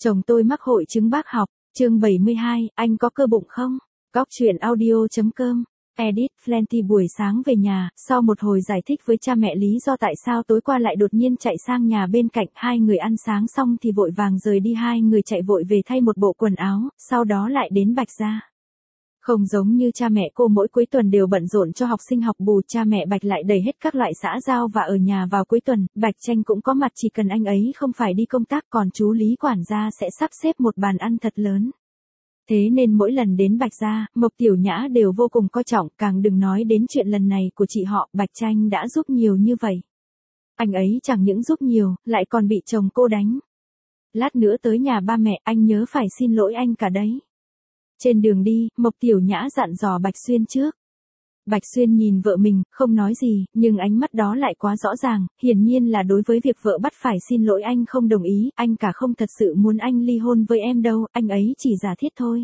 Chồng tôi mắc hội chứng bác học, chương 72, anh có cơ bụng không? Góc chuyện audio.com. Edit Plenty buổi sáng về nhà, sau một hồi giải thích với cha mẹ lý do tại sao tối qua lại đột nhiên chạy sang nhà bên cạnh, hai người ăn sáng xong thì vội vàng rời đi, hai người chạy vội về thay một bộ quần áo, sau đó lại đến Bạch gia. Không giống như cha mẹ cô mỗi cuối tuần đều bận rộn cho học sinh học bù, cha mẹ Bạch lại đầy hết các loại xã giao và ở nhà vào cuối tuần, Bạch Tranh cũng có mặt chỉ cần anh ấy không phải đi công tác, còn chú Lý quản gia sẽ sắp xếp một bàn ăn thật lớn. Thế nên mỗi lần đến Bạch gia, Mộc Tiểu Nhã đều vô cùng coi trọng, càng đừng nói đến chuyện lần này của chị họ, Bạch Tranh đã giúp nhiều như vậy. Anh ấy chẳng những giúp nhiều, lại còn bị chồng cô đánh. Lát nữa tới nhà ba mẹ, anh nhớ phải xin lỗi anh cả đấy. Trên đường đi, Mộc Tiểu Nhã dặn dò Bạch Xuyên trước. Bạch Xuyên nhìn vợ mình, không nói gì, nhưng ánh mắt đó lại quá rõ ràng, hiển nhiên là đối với việc vợ bắt phải xin lỗi anh không đồng ý, anh cả không thật sự muốn anh ly hôn với em đâu, anh ấy chỉ giả thiết thôi.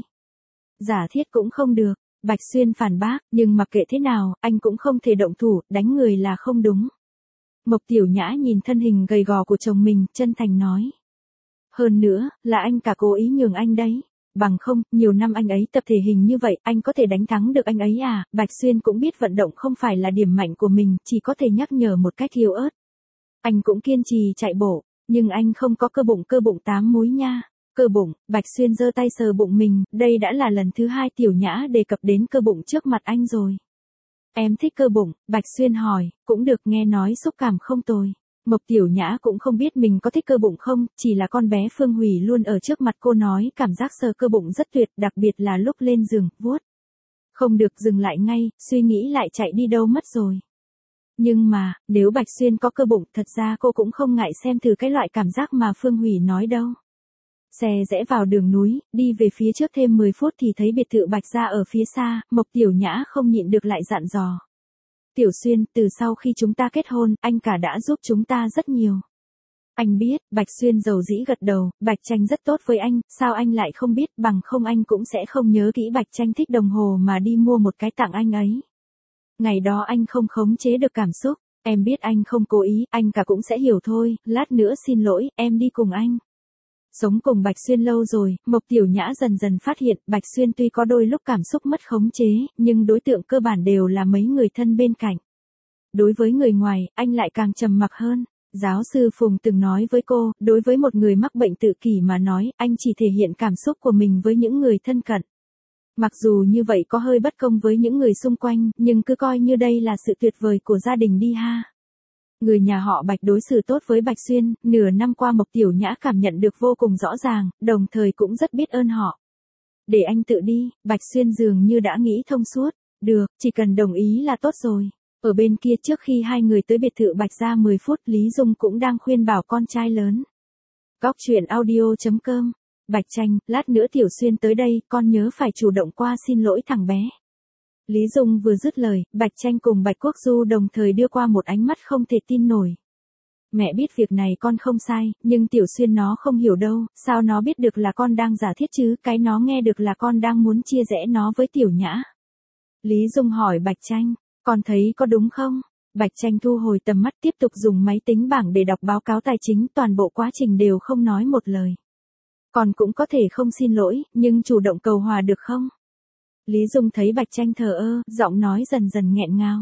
Giả thiết cũng không được, Bạch Xuyên phản bác, nhưng mặc kệ thế nào, anh cũng không thể động thủ, đánh người là không đúng. Mộc Tiểu Nhã nhìn thân hình gầy gò của chồng mình, chân thành nói. Hơn nữa, là anh cả cố ý nhường anh đấy. Bằng không, nhiều năm anh ấy tập thể hình như vậy, anh có thể đánh thắng được anh ấy à? Bạch Xuyên cũng biết vận động không phải là điểm mạnh của mình, chỉ có thể nhắc nhở một cách yếu ớt. Anh cũng kiên trì chạy bộ, nhưng anh không có cơ bụng 8 múi nha. Cơ bụng, Bạch Xuyên giơ tay sờ bụng mình, đây đã là lần thứ 2 Tiểu Nhã đề cập đến cơ bụng trước mặt anh rồi. Em thích cơ bụng, Bạch Xuyên hỏi, cũng được, nghe nói xúc cảm không tồi. Mộc Tiểu Nhã cũng không biết mình có thích cơ bụng không, chỉ là con bé Phương Hủy luôn ở trước mặt cô nói cảm giác sờ cơ bụng rất tuyệt, đặc biệt là lúc lên giường, vuốt. Không được dừng lại ngay, suy nghĩ lại chạy đi đâu mất rồi. Nhưng mà, nếu Bạch Xuyên có cơ bụng, thật ra cô cũng không ngại xem thử cái loại cảm giác mà Phương Hủy nói đâu. Xe rẽ vào đường núi, đi về phía trước thêm 10 phút thì thấy biệt thự Bạch gia ở phía xa, Mộc Tiểu Nhã không nhịn được lại dặn dò. Tiểu Xuyên, từ sau khi chúng ta kết hôn, anh cả đã giúp chúng ta rất nhiều. Anh biết, Bạch Xuyên dầu dĩ gật đầu, Bạch Tranh rất tốt với anh, sao anh lại không biết, bằng không anh cũng sẽ không nhớ kỹ Bạch Tranh thích đồng hồ mà đi mua một cái tặng anh ấy. Ngày đó anh không khống chế được cảm xúc, em biết anh không cố ý, anh cả cũng sẽ hiểu thôi, lát nữa xin lỗi, em đi cùng anh. Sống cùng Bạch Xuyên lâu rồi, Mộc Tiểu Nhã dần dần phát hiện, Bạch Xuyên tuy có đôi lúc cảm xúc mất khống chế, nhưng đối tượng cơ bản đều là mấy người thân bên cạnh. Đối với người ngoài, anh lại càng trầm mặc hơn. Giáo sư Phùng từng nói với cô, đối với một người mắc bệnh tự kỷ mà nói, anh chỉ thể hiện cảm xúc của mình với những người thân cận. Mặc dù như vậy có hơi bất công với những người xung quanh, nhưng cứ coi như đây là sự tuyệt vời của gia đình đi ha. Người nhà họ Bạch đối xử tốt với Bạch Xuyên, nửa năm qua Mộc Tiểu Nhã cảm nhận được vô cùng rõ ràng, đồng thời cũng rất biết ơn họ. Để anh tự đi, Bạch Xuyên dường như đã nghĩ thông suốt, được, chỉ cần đồng ý là tốt rồi. Ở bên kia trước khi hai người tới biệt thự Bạch gia 10 phút, Lý Dung cũng đang khuyên bảo con trai lớn. Góc chuyện audio.com. Bạch Tranh, lát nữa Tiểu Xuyên tới đây, con nhớ phải chủ động qua xin lỗi thằng bé. Lý Dung vừa dứt lời, Bạch Tranh cùng Bạch Quốc Du đồng thời đưa qua một ánh mắt không thể tin nổi. Mẹ biết việc này con không sai, nhưng Tiểu Xuyên nó không hiểu đâu, sao nó biết được là con đang giả thiết chứ, cái nó nghe được là con đang muốn chia rẽ nó với Tiểu Nhã. Lý Dung hỏi Bạch Tranh, con thấy có đúng không? Bạch Tranh thu hồi tầm mắt tiếp tục dùng máy tính bảng để đọc báo cáo tài chính, toàn bộ quá trình đều không nói một lời. Con cũng có thể không xin lỗi, nhưng chủ động cầu hòa được không? Lý Dung thấy Bạch Tranh thờ ơ, giọng nói dần dần nghẹn ngào.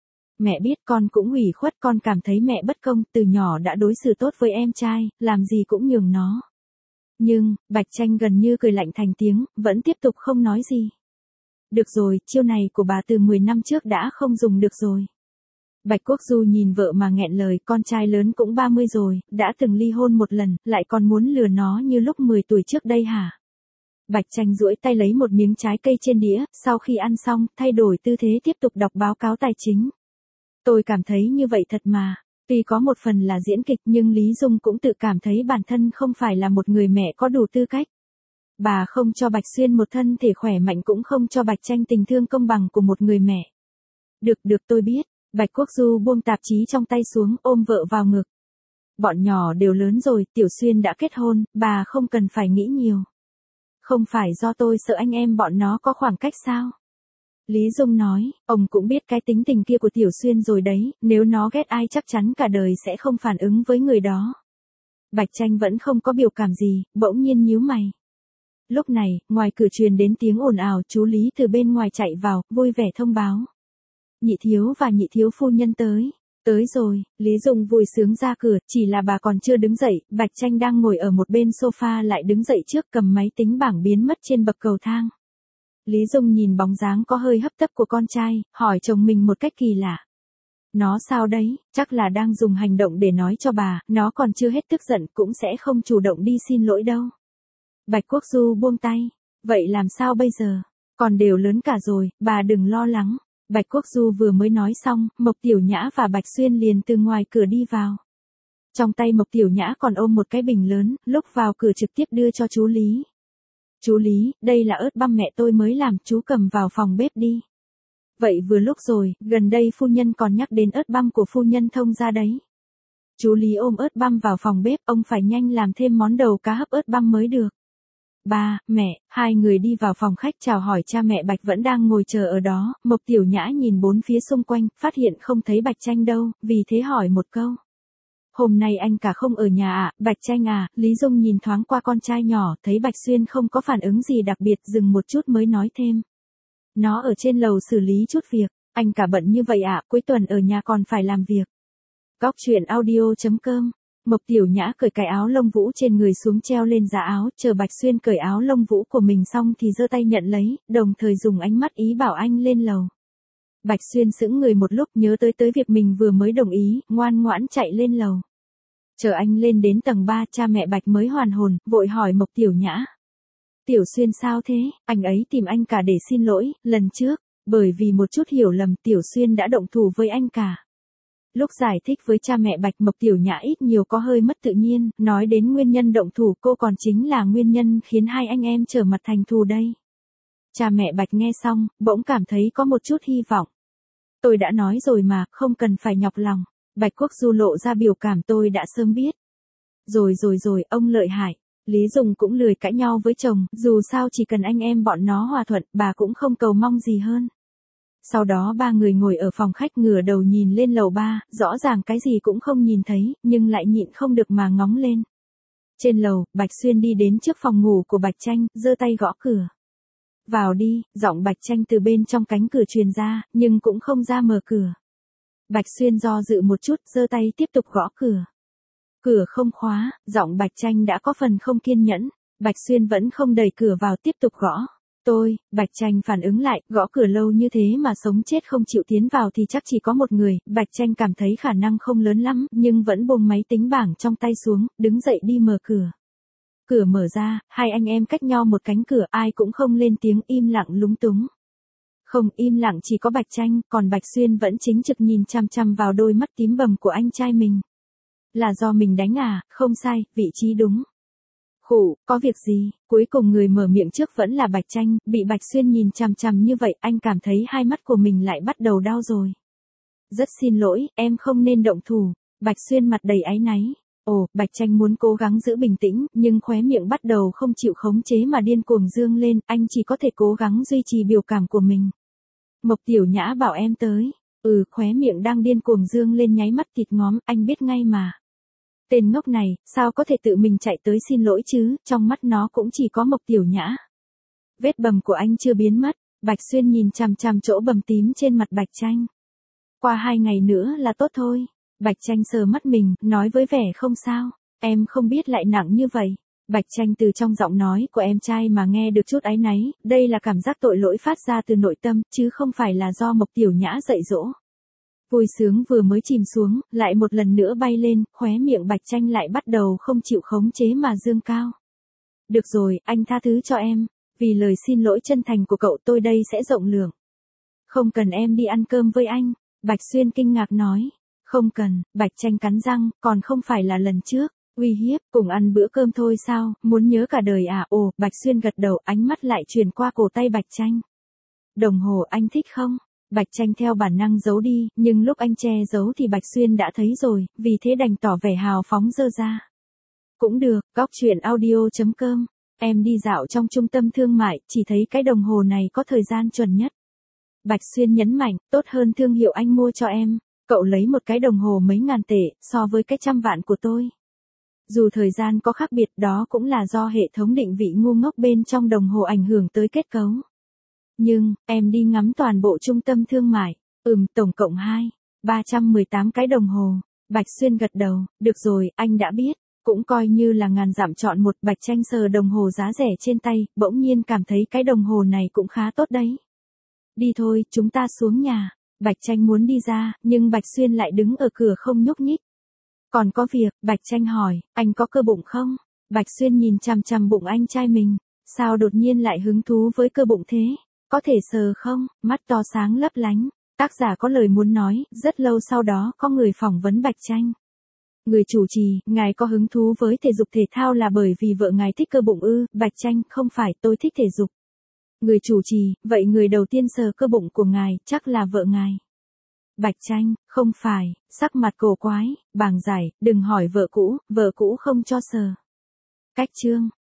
Mẹ biết con cũng ủy khuất, con cảm thấy mẹ bất công, từ nhỏ đã đối xử tốt với em trai, làm gì cũng nhường nó. Nhưng, Bạch Tranh gần như cười lạnh thành tiếng, vẫn tiếp tục không nói gì. Được rồi, chiêu này của bà từ 10 năm trước đã không dùng được rồi. Bạch Quốc Du nhìn vợ mà nghẹn lời, con trai lớn cũng 30 rồi, đã từng ly hôn một lần, lại còn muốn lừa nó như lúc 10 tuổi trước đây hả? Bạch Tranh duỗi tay lấy một miếng trái cây trên đĩa, sau khi ăn xong, thay đổi tư thế tiếp tục đọc báo cáo tài chính. Tôi cảm thấy như vậy thật mà. Tuy có một phần là diễn kịch nhưng Lý Dung cũng tự cảm thấy bản thân không phải là một người mẹ có đủ tư cách. Bà không cho Bạch Xuyên một thân thể khỏe mạnh, cũng không cho Bạch Tranh tình thương công bằng của một người mẹ. Được tôi biết. Bạch Quốc Du buông tạp chí trong tay xuống, ôm vợ vào ngực. Bọn nhỏ đều lớn rồi, Tiểu Xuyên đã kết hôn, bà không cần phải nghĩ nhiều. Không phải do tôi sợ anh em bọn nó có khoảng cách sao? Lý Dung nói, ông cũng biết cái tính tình kia của Tiểu Xuyên rồi đấy, nếu nó ghét ai chắc chắn cả đời sẽ không phản ứng với người đó. Bạch Tranh vẫn không có biểu cảm gì, bỗng nhiên nhíu mày. Lúc này, ngoài cửa truyền đến tiếng ồn ào, chú Lý từ bên ngoài chạy vào, vui vẻ thông báo. Nhị thiếu và nhị thiếu phu nhân tới. Tới rồi, Lý Dung vui sướng ra cửa, chỉ là bà còn chưa đứng dậy, Bạch Tranh đang ngồi ở một bên sofa lại đứng dậy trước cầm máy tính bảng biến mất trên bậc cầu thang. Lý Dung nhìn bóng dáng có hơi hấp tấp của con trai, hỏi chồng mình một cách kỳ lạ. Nó sao đấy, chắc là đang dùng hành động để nói cho bà, nó còn chưa hết tức giận cũng sẽ không chủ động đi xin lỗi đâu. Bạch Quốc Du buông tay. Vậy làm sao bây giờ? Còn đều lớn cả rồi, bà đừng lo lắng. Bạch Quốc Du vừa mới nói xong, Mộc Tiểu Nhã và Bạch Xuyên liền từ ngoài cửa đi vào. Trong tay Mộc Tiểu Nhã còn ôm một cái bình lớn, lúc vào cửa trực tiếp đưa cho chú Lý. Chú Lý, đây là ớt băm mẹ tôi mới làm, chú cầm vào phòng bếp đi. Vậy vừa lúc rồi, gần đây phu nhân còn nhắc đến ớt băm của phu nhân Thông gia đấy. Chú Lý ôm ớt băm vào phòng bếp, ông phải nhanh làm thêm món đầu cá hấp ớt băm mới được. Ba, mẹ, hai người đi vào phòng khách chào hỏi cha mẹ Bạch vẫn đang ngồi chờ ở đó, Mộc Tiểu Nhã nhìn bốn phía xung quanh, phát hiện không thấy Bạch Tranh đâu, vì thế hỏi một câu. Hôm nay anh cả không ở nhà à, Bạch Tranh à, Lý Dung nhìn thoáng qua con trai nhỏ, thấy Bạch Xuyên không có phản ứng gì đặc biệt, dừng một chút mới nói thêm. Nó ở trên lầu xử lý chút việc, anh cả bận như vậy à, cuối tuần ở nhà còn phải làm việc. Góc truyện audio.com. Mộc Tiểu Nhã cởi cái áo lông vũ trên người xuống treo lên giá áo, chờ Bạch Xuyên cởi áo lông vũ của mình xong thì giơ tay nhận lấy, đồng thời dùng ánh mắt ý bảo anh lên lầu. Bạch Xuyên sững người một lúc nhớ tới việc mình vừa mới đồng ý, ngoan ngoãn chạy lên lầu. Chờ anh lên đến tầng 3, cha mẹ Bạch mới hoàn hồn, vội hỏi Mộc Tiểu Nhã. Tiểu Xuyên sao thế, anh ấy tìm anh cả để xin lỗi, lần trước, bởi vì một chút hiểu lầm Tiểu Xuyên đã động thủ với anh cả. Lúc giải thích với cha mẹ Bạch, Mộc Tiểu Nhã ít nhiều có hơi mất tự nhiên, nói đến nguyên nhân động thủ cô còn chính là nguyên nhân khiến hai anh em trở mặt thành thù đây. Cha mẹ Bạch nghe xong, bỗng cảm thấy có một chút hy vọng. Tôi đã nói rồi mà, không cần phải nhọc lòng. Bạch Quốc Du lộ ra biểu cảm tôi đã sớm biết. Rồi, ông lợi hại. Lý Dung cũng lười cãi nhau với chồng, dù sao chỉ cần anh em bọn nó hòa thuận, bà cũng không cầu mong gì hơn. Sau đó ba người ngồi ở phòng khách ngửa đầu nhìn lên lầu 3, rõ ràng cái gì cũng không nhìn thấy, nhưng lại nhịn không được mà ngóng lên. Trên lầu, Bạch Xuyên đi đến trước phòng ngủ của Bạch Tranh, giơ tay gõ cửa. Vào đi, giọng Bạch Tranh từ bên trong cánh cửa truyền ra, nhưng cũng không ra mở cửa. Bạch Xuyên do dự một chút, giơ tay tiếp tục gõ cửa. Cửa không khóa, giọng Bạch Tranh đã có phần không kiên nhẫn. Bạch Xuyên vẫn không đẩy cửa vào tiếp tục gõ. Bạch Tranh phản ứng lại, gõ cửa lâu như thế mà sống chết không chịu tiến vào thì chắc chỉ có một người, Bạch Tranh cảm thấy khả năng không lớn lắm, nhưng vẫn buông máy tính bảng trong tay xuống, đứng dậy đi mở cửa. Cửa mở ra, hai anh em cách nhau một cánh cửa, ai cũng không lên tiếng, im lặng lúng túng. Không, im lặng chỉ có Bạch Tranh, còn Bạch Xuyên vẫn chính trực nhìn chằm chằm vào đôi mắt tím bầm của anh trai mình. Là do mình đánh à, không sai, vị trí đúng. Khụ, có việc gì, cuối cùng người mở miệng trước vẫn là Bạch Tranh, bị Bạch Xuyên nhìn chằm chằm như vậy, anh cảm thấy hai mắt của mình lại bắt đầu đau rồi. Rất xin lỗi, em không nên động thủ. Bạch Xuyên mặt đầy áy náy. Bạch Tranh muốn cố gắng giữ bình tĩnh, nhưng khóe miệng bắt đầu không chịu khống chế mà điên cuồng dương lên, anh chỉ có thể cố gắng duy trì biểu cảm của mình. Mộc Tiểu Nhã bảo em tới. Khóe miệng đang điên cuồng dương lên nháy mắt thịt ngóm, anh biết ngay mà. Tên ngốc này, sao có thể tự mình chạy tới xin lỗi chứ, trong mắt nó cũng chỉ có Mộc Tiểu Nhã. Vết bầm của anh chưa biến mất, Bạch Xuyên nhìn chằm chằm chỗ bầm tím trên mặt Bạch Tranh. Qua 2 ngày nữa là tốt thôi. Bạch Tranh sờ mắt mình, nói với vẻ không sao, em không biết lại nặng như vậy. Bạch Tranh từ trong giọng nói của em trai mà nghe được chút áy náy, đây là cảm giác tội lỗi phát ra từ nội tâm, chứ không phải là do Mộc Tiểu Nhã dạy dỗ. Vui sướng vừa mới chìm xuống, lại một lần nữa bay lên, khóe miệng Bạch Tranh lại bắt đầu không chịu khống chế mà dương cao. Được rồi, anh tha thứ cho em, vì lời xin lỗi chân thành của cậu tôi đây sẽ rộng lượng. Không cần em đi ăn cơm với anh, Bạch Xuyên kinh ngạc nói. Không cần, Bạch Tranh cắn răng, còn không phải là lần trước, uy hiếp, cùng ăn bữa cơm thôi sao, muốn nhớ cả đời à, Bạch Xuyên gật đầu, ánh mắt lại chuyển qua cổ tay Bạch Tranh. Đồng hồ anh thích không? Bạch Tranh theo bản năng giấu đi, nhưng lúc anh che giấu thì Bạch Xuyên đã thấy rồi, vì thế đành tỏ vẻ hào phóng giơ ra. Cũng được, góc truyện audio.com, em đi dạo trong trung tâm thương mại, chỉ thấy cái đồng hồ này có thời gian chuẩn nhất. Bạch Xuyên nhấn mạnh, tốt hơn thương hiệu anh mua cho em. Cậu lấy một cái đồng hồ mấy ngàn tệ, so với cái 100 vạn của tôi. Dù thời gian có khác biệt đó cũng là do hệ thống định vị ngu ngốc bên trong đồng hồ ảnh hưởng tới kết cấu. Nhưng, em đi ngắm toàn bộ trung tâm thương mại. Tổng cộng 318 cái đồng hồ. Bạch Xuyên gật đầu, được rồi, anh đã biết. Cũng coi như là ngàn dặm chọn một. Bạch Tranh sờ đồng hồ giá rẻ trên tay, bỗng nhiên cảm thấy cái đồng hồ này cũng khá tốt đấy. Đi thôi, chúng ta xuống nhà. Bạch Tranh muốn đi ra, nhưng Bạch Xuyên lại đứng ở cửa không nhúc nhích. Còn có việc, Bạch Tranh hỏi, anh có cơ bụng không? Bạch Xuyên nhìn chằm chằm bụng anh trai mình. Sao đột nhiên lại hứng thú với cơ bụng thế? Có thể sờ không? Mắt to sáng lấp lánh. Tác giả có lời muốn nói. Rất lâu sau đó có người phỏng vấn Bạch Tranh. Người chủ trì, ngài có hứng thú với thể dục thể thao là bởi vì vợ ngài thích cơ bụng ư? Bạch Tranh, không phải, tôi thích thể dục. Người chủ trì, vậy người đầu tiên sờ cơ bụng của ngài, chắc là vợ ngài. Bạch Tranh, không phải, sắc mặt cổ quái, bàng giải, đừng hỏi vợ cũ không cho sờ. Cách chương.